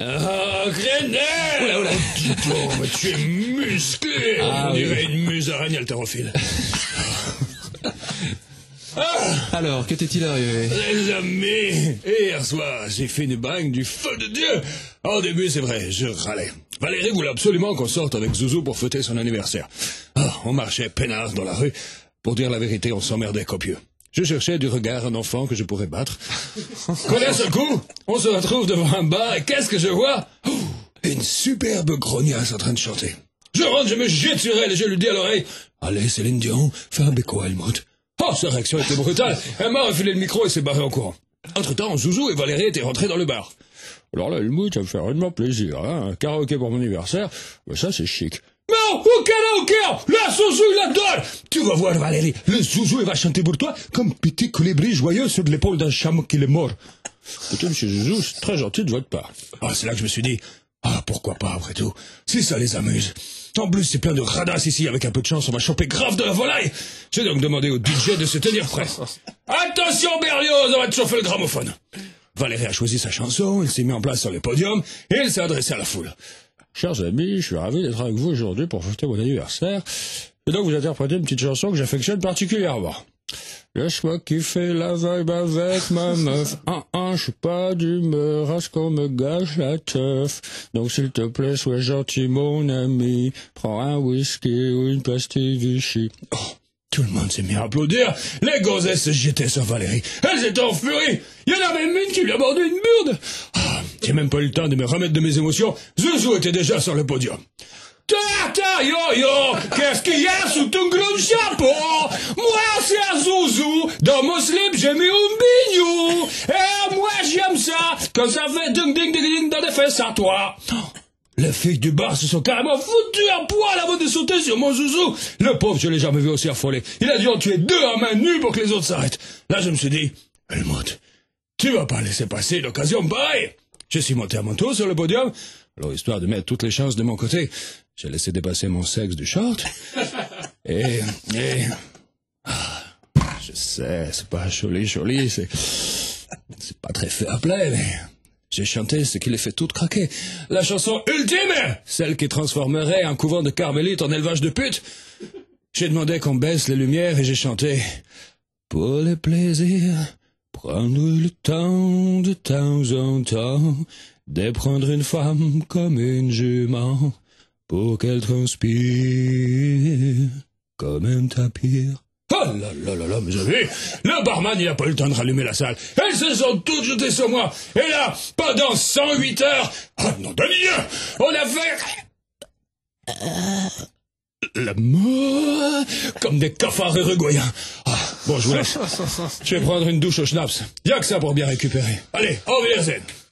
Ah, Grenelle! Oula, oula. Oh, mais tu es musclé! On dirait une musaraigne haltérophile. Alors, que t'est-il arrivé? Les amis, hier soir, j'ai fait une bague du feu de Dieu. Au début, c'est vrai, je râlais. Valérie voulait absolument qu'on sorte avec Zouzou pour fêter son anniversaire. On marchait peinard dans la rue. Pour dire la vérité, on s'emmerdait copieux. Je cherchais du regard un enfant que je pourrais battre. Quand d'un seul coup, on se retrouve devant un bar et qu'est-ce que je vois? Une superbe grognasse en train de chanter. Je rentre, je me jette sur elle et je lui dis à l'oreille: allez, Céline Dion, fais un béco à Helmut. Oh, sa réaction était brutale. Elle m'a refilé le micro et s'est barrée en courant. Entre-temps, Zouzou et Valérie étaient rentrés dans le bar. Alors là, Helmut, ça me fait vraiment plaisir, hein. Un karaoké pour mon anniversaire, ben ça c'est chic. Non, au karaoké, la Zouzou, il la donne. Tu vas voir, Valérie, le Zouzou, il va chanter pour toi comme petit colibri joyeux sur l'épaule d'un chameau qui est mort. Écoutez, monsieur Zouzou, c'est très gentil de votre part. Ah, c'est là que je me suis dit, pourquoi pas, après tout, si ça les amuse. En plus, c'est plein de radasses ici, avec un peu de chance, on va choper grave de la volaille. J'ai donc demandé au DJ de se tenir prêt. Attention, Berlioz, on va te chauffer le gramophone. Valérie a choisi sa chanson, il s'est mis en place sur le podium, et il s'est adressé à la foule. Chers amis, je suis ravi d'être avec vous aujourd'hui pour fêter mon anniversaire. Et donc vous interprétez une petite chanson que j'affectionne particulièrement. Laisse-moi kiffer la vibe avec ma meuf. Je suis pas d'humeur à ce qu'on me gâche la teuf. Donc s'il te plaît, sois gentil mon ami. Prends un whisky ou une pastille Vichy. Oh, tout le monde s'est mis à applaudir. Les gonzesses se jetaient sur Valérie. Elles étaient en furie. Il y en a même une qui lui a mordu une murde. J'ai même pas eu le temps de me remettre de mes émotions. Zouzou était déjà sur le podium. Yo, qu'est-ce qu'il y a sous ton gros chapeau? Moi, c'est un Zouzou. Dans mon slip, j'ai mis un bignou. Et moi, j'aime ça. Quand ça fait ding dans les fesses à toi. Les filles du bar se sont carrément foutues à poil avant de sauter sur mon Zouzou. Le pauvre, je l'ai jamais vu aussi affolé. Il a dû en tuer 2 à main nue pour que les autres s'arrêtent. Là, je me suis dit, Helmut, tu vas pas laisser passer l'occasion pareille. Je suis monté à mon tour sur le podium. Alors, histoire de mettre toutes les chances de mon côté, j'ai laissé dépasser mon sexe du short. Je sais, c'est pas joli, c'est pas très fair-play, mais j'ai chanté ce qui les fait toutes craquer. La chanson ultime, celle qui transformerait un couvent de carmélites en élevage de putes. J'ai demandé qu'on baisse les lumières et j'ai chanté: pour le plaisir, prendre le temps de temps en temps de prendre une femme comme une jument pour qu'elle transpire comme un tapir. Oh là, mais j'ai vu, le barman, il a pas eu le temps de rallumer la salle. Elles se sont toutes jetées sur moi. Et là, pendant 108 heures, non, demi-heure, on a fait l'amour comme des cafards uruguayens. Bon, je vous laisse. Je vais prendre une douche au schnapps. Y'a que ça pour bien récupérer. Allez, au revoir.